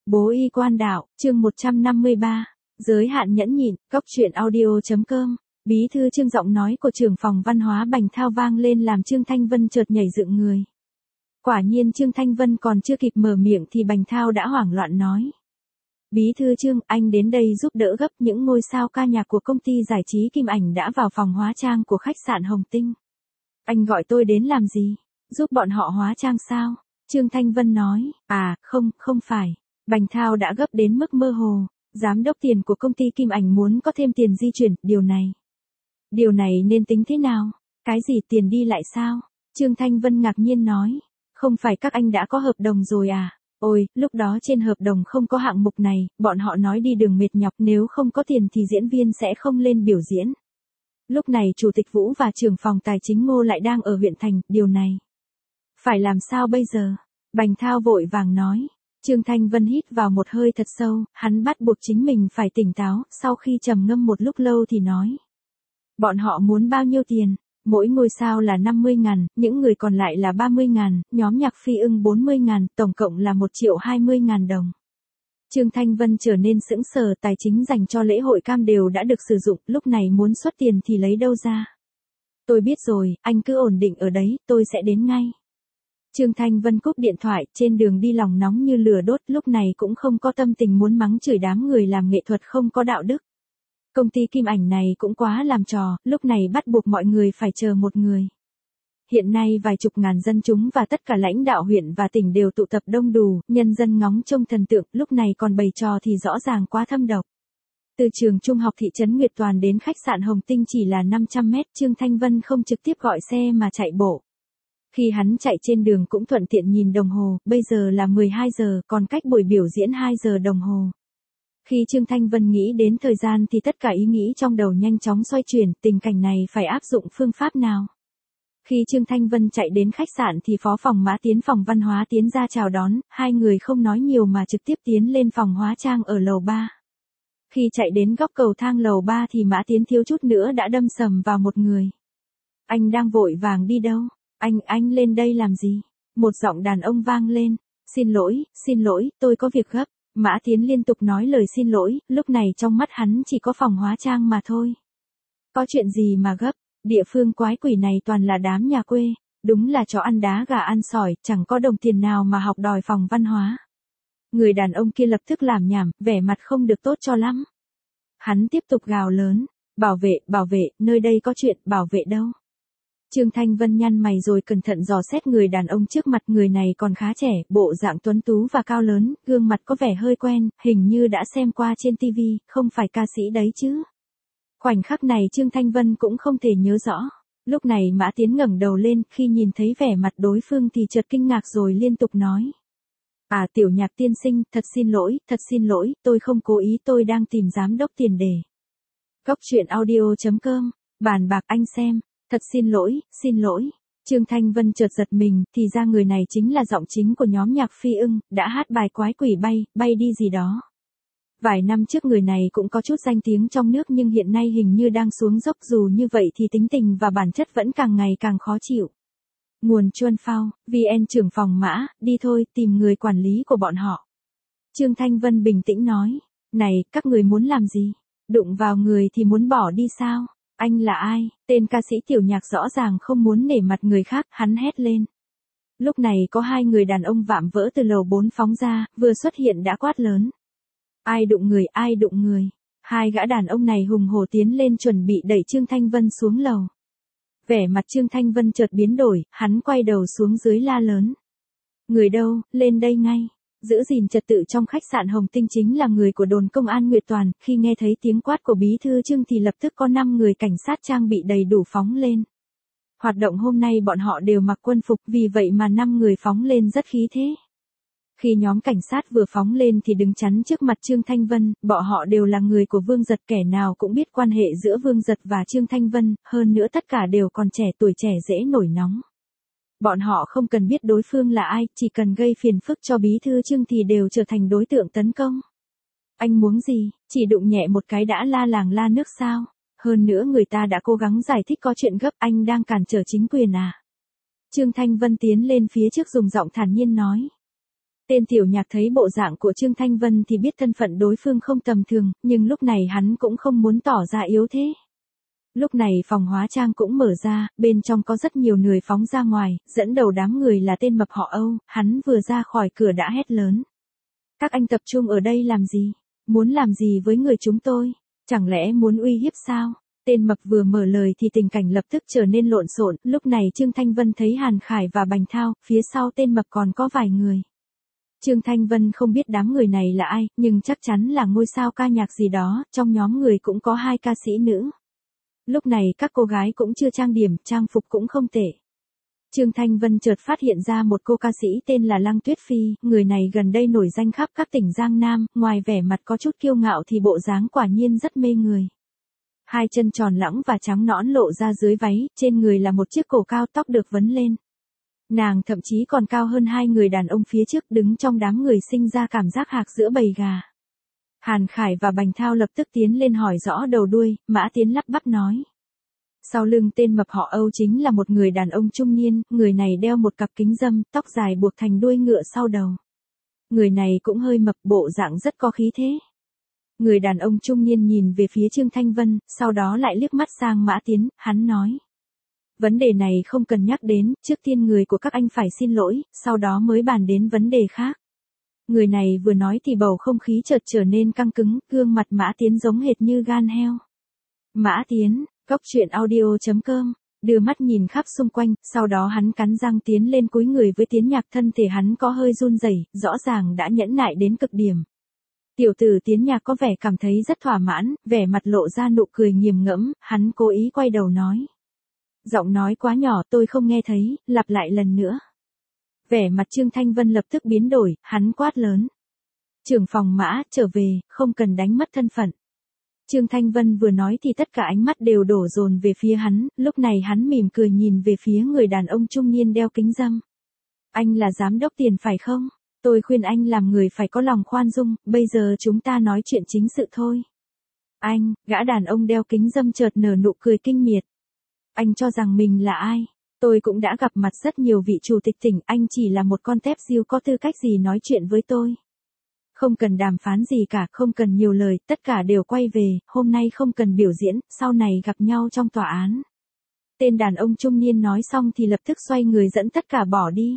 Bố y quan đạo, chương 153. Giới hạn nhẫn nhịn, góc truyện audio.com. Bí thư Trương giọng nói của trưởng phòng văn hóa Bành Thao vang lên làm Trương Thanh Vân chợt nhảy dựng người. Quả nhiên Trương Thanh Vân còn chưa kịp mở miệng thì Bành Thao đã hoảng loạn nói. Bí thư Trương, anh đến đây giúp đỡ gấp, những ngôi sao ca nhạc của công ty giải trí Kim Ảnh đã vào phòng hóa trang của khách sạn Hồng Tinh. Anh gọi tôi đến làm gì? Giúp bọn họ hóa trang sao? Trương Thanh Vân nói, không phải. Bành Thao đã gấp đến mức mơ hồ, giám đốc tiền của công ty Kim Ảnh muốn có thêm tiền di chuyển, điều này nên tính thế nào? Cái gì, tiền đi lại sao? Trương Thanh Vân ngạc nhiên nói, không phải các anh đã có hợp đồng rồi à? Ôi, lúc đó trên hợp đồng không có hạng mục này, bọn họ nói đi đường mệt nhọc, nếu không có tiền thì diễn viên sẽ không lên biểu diễn. Lúc này Chủ tịch Vũ và trưởng phòng tài chính Ngô lại đang ở huyện thành, điều này phải làm sao bây giờ? Bành Thao vội vàng nói. Trương Thanh Vân hít vào một hơi thật sâu, hắn bắt buộc chính mình phải tỉnh táo, sau khi trầm ngâm một lúc lâu thì nói. Bọn họ muốn bao nhiêu tiền? Mỗi ngôi sao là 50.000, những người còn lại là 30.000, nhóm nhạc Phi Ưng 40.000, tổng cộng là 1.020.000 đồng. Trương Thanh Vân trở nên sững sờ, tài chính dành cho lễ hội cam đều đã được sử dụng, lúc này muốn xuất tiền thì lấy đâu ra? Tôi biết rồi, anh cứ ổn định ở đấy, tôi sẽ đến ngay. Trương Thanh Vân cúp điện thoại, trên đường đi lòng nóng như lửa đốt, lúc này cũng không có tâm tình muốn mắng chửi đám người làm nghệ thuật không có đạo đức. Công ty Kim Ảnh này cũng quá làm trò, lúc này bắt buộc mọi người phải chờ một người. Hiện nay vài chục ngàn dân chúng và tất cả lãnh đạo huyện và tỉnh đều tụ tập đông đủ, nhân dân ngóng trông thần tượng, lúc này còn bày trò thì rõ ràng quá thâm độc. Từ trường trung học thị trấn Nguyệt Toàn đến khách sạn Hồng Tinh chỉ là 500 mét, Trương Thanh Vân không trực tiếp gọi xe mà chạy bộ. Khi hắn chạy trên đường cũng thuận tiện nhìn đồng hồ, bây giờ là 12 giờ, còn cách buổi biểu diễn 2 giờ đồng hồ. Khi Trương Thanh Vân nghĩ đến thời gian thì tất cả ý nghĩ trong đầu nhanh chóng xoay chuyển, tình cảnh này phải áp dụng phương pháp nào? Khi Trương Thanh Vân chạy đến khách sạn thì phó phòng Mã Tiến phòng văn hóa tiến ra chào đón, hai người không nói nhiều mà trực tiếp tiến lên phòng hóa trang ở lầu 3. Khi chạy đến góc cầu thang lầu 3 thì Mã Tiến thiếu chút nữa đã đâm sầm vào một người. Anh đang vội vàng đi đâu? Anh lên đây làm gì? Một giọng đàn ông vang lên. Xin lỗi, tôi có việc gấp. Mã Tiến liên tục nói lời xin lỗi, lúc này trong mắt hắn chỉ có phòng hóa trang mà thôi. Có chuyện gì mà gấp? Địa phương quái quỷ này toàn là đám nhà quê, đúng là chó ăn đá gà ăn sỏi, chẳng có đồng tiền nào mà học đòi phòng văn hóa. Người đàn ông kia lập tức làm nhảm, vẻ mặt không được tốt cho lắm. Hắn tiếp tục gào lớn, bảo vệ, nơi đây có chuyện, bảo vệ đâu? Trương Thanh Vân nhăn mày rồi cẩn thận dò xét người đàn ông trước mặt, người này còn khá trẻ, bộ dạng tuấn tú và cao lớn, gương mặt có vẻ hơi quen, hình như đã xem qua trên TV, không phải ca sĩ đấy chứ. Khoảnh khắc này Trương Thanh Vân cũng không thể nhớ rõ. Lúc này Mã Tiến ngẩng đầu lên, khi nhìn thấy vẻ mặt đối phương thì chợt kinh ngạc rồi liên tục nói. Tiểu Nhạc tiên sinh, thật xin lỗi, tôi không cố ý, tôi đang tìm giám đốc tiền đề. Góc truyện audio.com, bàn bạc anh xem. Thật xin lỗi. Trương Thanh Vân chợt giật mình, thì ra người này chính là giọng chính của nhóm nhạc Phi Ưng, đã hát bài quái quỷ bay đi gì đó. Vài năm trước người này cũng có chút danh tiếng trong nước nhưng hiện nay hình như đang xuống dốc, dù như vậy thì tính tình và bản chất vẫn càng ngày càng khó chịu. Nguồn Chuân Phao, VN trưởng phòng Mã, đi thôi, tìm người quản lý của bọn họ. Trương Thanh Vân bình tĩnh nói, này, các người muốn làm gì? Đụng vào người thì muốn bỏ đi sao? Anh là ai? Tên ca sĩ Tiểu Nhạc rõ ràng không muốn nể mặt người khác, hắn hét lên. Lúc này có hai người đàn ông vạm vỡ từ lầu 4 phóng ra, vừa xuất hiện đã quát lớn. Ai đụng người? Hai gã đàn ông này hùng hổ tiến lên chuẩn bị đẩy Trương Thanh Vân xuống lầu. Vẻ mặt Trương Thanh Vân chợt biến đổi, hắn quay đầu xuống dưới la lớn. Người đâu, lên đây ngay. Giữ gìn trật tự trong khách sạn Hồng Tinh chính là người của đồn công an Nguyệt Toàn, khi nghe thấy tiếng quát của bí thư Trương thì lập tức có 5 người cảnh sát trang bị đầy đủ phóng lên. Hoạt động hôm nay bọn họ đều mặc quân phục, vì vậy mà 5 người phóng lên rất khí thế. Khi nhóm cảnh sát vừa phóng lên thì đứng chắn trước mặt Trương Thanh Vân, bọn họ đều là người của Vương Dật, kẻ nào cũng biết quan hệ giữa Vương Dật và Trương Thanh Vân, hơn nữa tất cả đều còn trẻ, tuổi trẻ dễ nổi nóng. Bọn họ không cần biết đối phương là ai, chỉ cần gây phiền phức cho bí thư Trương thì đều trở thành đối tượng tấn công. Anh muốn gì, chỉ đụng nhẹ một cái đã la làng la nước sao? Hơn nữa người ta đã cố gắng giải thích có chuyện gấp, anh đang cản trở chính quyền à? Trương Thanh Vân tiến lên phía trước dùng giọng thản nhiên nói. Tên tiểu nhạc thấy bộ dạng của Trương Thanh Vân thì biết thân phận đối phương không tầm thường, nhưng lúc này hắn cũng không muốn tỏ ra yếu thế. Lúc này phòng hóa trang cũng mở ra, bên trong có rất nhiều người phóng ra ngoài, dẫn đầu đám người là tên mập họ Âu, hắn vừa ra khỏi cửa đã hét lớn. Các anh tập trung ở đây làm gì? Muốn làm gì với người chúng tôi? Chẳng lẽ muốn uy hiếp sao? Tên mập vừa mở lời thì tình cảnh lập tức trở nên lộn xộn, lúc này Trương Thanh Vân thấy Hàn Khải và Bành Thao, phía sau tên mập còn có vài người. Trương Thanh Vân không biết đám người này là ai, nhưng chắc chắn là ngôi sao ca nhạc gì đó, trong nhóm người cũng có 2 ca sĩ nữ. Lúc này các cô gái cũng chưa trang điểm, trang phục cũng không tệ. Trương Thanh Vân chợt phát hiện ra một cô ca sĩ tên là Lăng Tuyết Phi, người này gần đây nổi danh khắp các tỉnh Giang Nam, ngoài vẻ mặt có chút kiêu ngạo thì bộ dáng quả nhiên rất mê người. 2 chân tròn lõng và trắng nõn lộ ra dưới váy, trên người là một chiếc cổ cao tóc được vấn lên. Nàng thậm chí còn cao hơn 2 người đàn ông phía trước, đứng trong đám người sinh ra cảm giác hạc giữa bầy gà. Hàn Khải và Bành Thao lập tức tiến lên hỏi rõ đầu đuôi, Mã Tiến lắp bắp nói. Sau lưng tên mập họ Âu chính là một người đàn ông trung niên, người này đeo một cặp kính râm, tóc dài buộc thành đuôi ngựa sau đầu. Người này cũng hơi mập, bộ dạng rất có khí thế. Người đàn ông trung niên nhìn về phía Trương Thanh Vân, sau đó lại liếc mắt sang Mã Tiến, hắn nói. Vấn đề này không cần nhắc đến, trước tiên người của các anh phải xin lỗi, sau đó mới bàn đến vấn đề khác. Người này vừa nói thì bầu không khí chợt trở nên căng cứng, gương mặt Mã Tiến giống hệt như gan heo. Mã Tiến, Goctruyện.audio.com, đưa mắt nhìn khắp xung quanh, sau đó hắn cắn răng tiến lên cúi người với Tiến Nhạc, thân thể hắn có hơi run rẩy, rõ ràng đã nhẫn nại đến cực điểm. Tiểu tử Tiến Nhạc có vẻ cảm thấy rất thỏa mãn, vẻ mặt lộ ra nụ cười nghiền ngẫm, hắn cố ý quay đầu nói. Giọng nói quá nhỏ tôi không nghe thấy, lặp lại lần nữa. Vẻ mặt Trương Thanh Vân lập tức biến đổi, hắn quát lớn. Trưởng phòng Mã, trở về, không cần đánh mất thân phận. Trương Thanh Vân vừa nói thì tất cả ánh mắt đều đổ dồn về phía hắn, lúc này hắn mỉm cười nhìn về phía người đàn ông trung niên đeo kính râm. Anh là giám đốc tiền phải không? Tôi khuyên anh làm người phải có lòng khoan dung, bây giờ chúng ta nói chuyện chính sự thôi. Anh, gã đàn ông đeo kính râm chợt nở nụ cười kinh miệt. Anh cho rằng mình là ai? Tôi cũng đã gặp mặt rất nhiều vị chủ tịch tỉnh, anh chỉ là một con tép diêu có tư cách gì nói chuyện với tôi. Không cần đàm phán gì cả, không cần nhiều lời, tất cả đều quay về, hôm nay không cần biểu diễn, sau này gặp nhau trong tòa án. Tên đàn ông trung niên nói xong thì lập tức xoay người dẫn tất cả bỏ đi.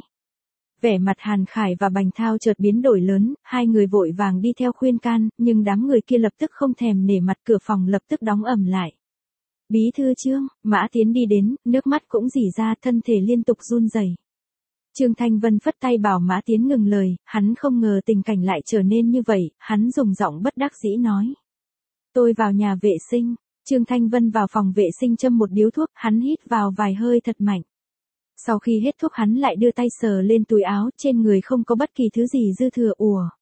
Vẻ mặt Hàn Khải và Bành Thao chợt biến đổi lớn, 2 người vội vàng đi theo khuyên can, nhưng đám người kia lập tức không thèm nể mặt, cửa phòng lập tức đóng ầm lại. Bí thư Trương, Mã Tiến đi đến, nước mắt cũng rỉ ra, thân thể liên tục run rẩy. Trương Thanh Vân phất tay bảo Mã Tiến ngừng lời, hắn không ngờ tình cảnh lại trở nên như vậy, hắn dùng giọng bất đắc dĩ nói. Tôi vào nhà vệ sinh, Trương Thanh Vân vào phòng vệ sinh châm một điếu thuốc, hắn hít vào vài hơi thật mạnh. Sau khi hết thuốc hắn lại đưa tay sờ lên túi áo, trên người không có bất kỳ thứ gì dư thừa.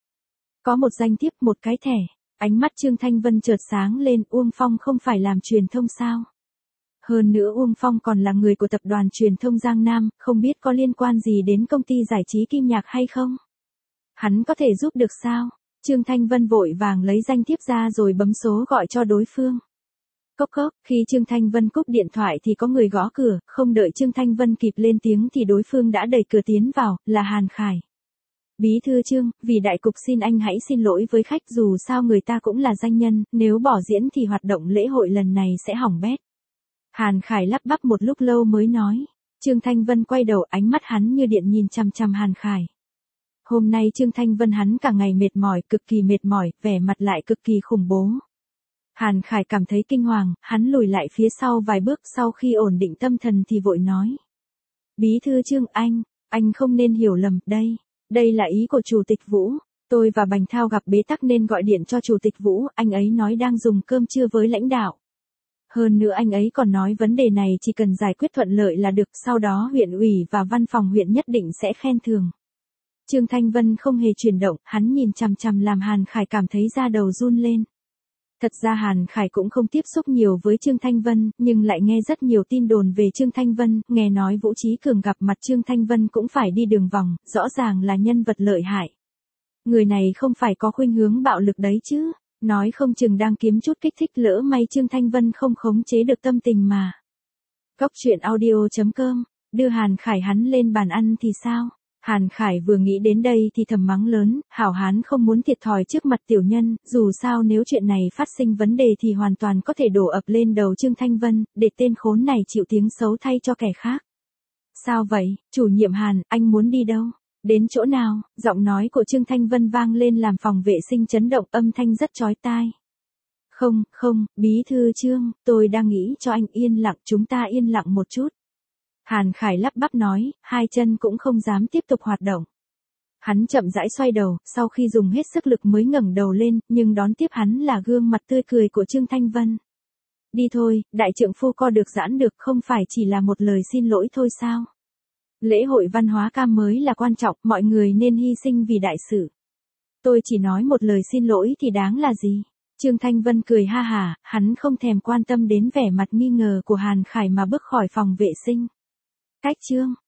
Có một danh thiếp, một cái thẻ. Ánh mắt Trương Thanh Vân chợt sáng lên, Uông Phong không phải làm truyền thông sao? Hơn nữa Uông Phong còn là người của tập đoàn truyền thông Giang Nam, không biết có liên quan gì đến công ty giải trí Kim Nhạc hay không? Hắn có thể giúp được sao? Trương Thanh Vân vội vàng lấy danh thiếp ra rồi bấm số gọi cho đối phương. Cốc cốc, khi Trương Thanh Vân cúp điện thoại thì có người gõ cửa, không đợi Trương Thanh Vân kịp lên tiếng thì đối phương đã đẩy cửa tiến vào, là Hàn Khải. Bí thư Trương, vì đại cục xin anh hãy xin lỗi với khách, dù sao người ta cũng là danh nhân, nếu bỏ diễn thì hoạt động lễ hội lần này sẽ hỏng bét. Hàn Khải lắp bắp một lúc lâu mới nói. Trương Thanh Vân quay đầu, ánh mắt hắn như điện nhìn chằm chằm Hàn Khải. Hôm nay Trương Thanh Vân hắn cả ngày mệt mỏi, cực kỳ mệt mỏi, vẻ mặt lại cực kỳ khủng bố. Hàn Khải cảm thấy kinh hoàng, hắn lùi lại phía sau vài bước, sau khi ổn định tâm thần thì vội nói. Bí thư Trương, anh không nên hiểu lầm, đây là ý của Chủ tịch Vũ. Tôi và Bành Thao gặp bế tắc nên gọi điện cho Chủ tịch Vũ, anh ấy nói đang dùng cơm trưa với lãnh đạo. Hơn nữa anh ấy còn nói vấn đề này chỉ cần giải quyết thuận lợi là được, sau đó huyện ủy và văn phòng huyện nhất định sẽ khen thưởng. Trương Thanh Vân không hề chuyển động, hắn nhìn chằm chằm làm Hàn Khải cảm thấy da đầu run lên. Thật ra Hàn Khải cũng không tiếp xúc nhiều với Trương Thanh Vân, nhưng lại nghe rất nhiều tin đồn về Trương Thanh Vân, nghe nói Vũ Trí Cường gặp mặt Trương Thanh Vân cũng phải đi đường vòng, rõ ràng là nhân vật lợi hại. Người này không phải có khuynh hướng bạo lực đấy chứ, nói không chừng đang kiếm chút kích thích, lỡ may Trương Thanh Vân không khống chế được tâm tình mà. Goctruyện.audio.com, đưa Hàn Khải hắn lên bàn ăn thì sao? Hàn Khải vừa nghĩ đến đây thì thầm mắng lớn, hảo hán không muốn thiệt thòi trước mặt tiểu nhân, dù sao nếu chuyện này phát sinh vấn đề thì hoàn toàn có thể đổ ập lên đầu Trương Thanh Vân, để tên khốn này chịu tiếng xấu thay cho kẻ khác. Sao vậy, chủ nhiệm Hàn, anh muốn đi đâu? Đến chỗ nào? Giọng nói của Trương Thanh Vân vang lên làm phòng vệ sinh chấn động, âm thanh rất chói tai. Không, bí thư Trương, tôi đang nghĩ cho anh yên lặng, chúng ta yên lặng một chút. Hàn Khải lắp bắp nói, hai chân cũng không dám tiếp tục hoạt động. Hắn chậm rãi xoay đầu, sau khi dùng hết sức lực mới ngẩng đầu lên, nhưng đón tiếp hắn là gương mặt tươi cười của Trương Thanh Vân. Đi thôi, đại trượng phu co được giãn được, không phải chỉ là một lời xin lỗi thôi sao? Lễ hội văn hóa cam mới là quan trọng, mọi người nên hy sinh vì đại sự. Tôi chỉ nói một lời xin lỗi thì đáng là gì? Trương Thanh Vân cười ha hả, hắn không thèm quan tâm đến vẻ mặt nghi ngờ của Hàn Khải mà bước khỏi phòng vệ sinh. Cách Trương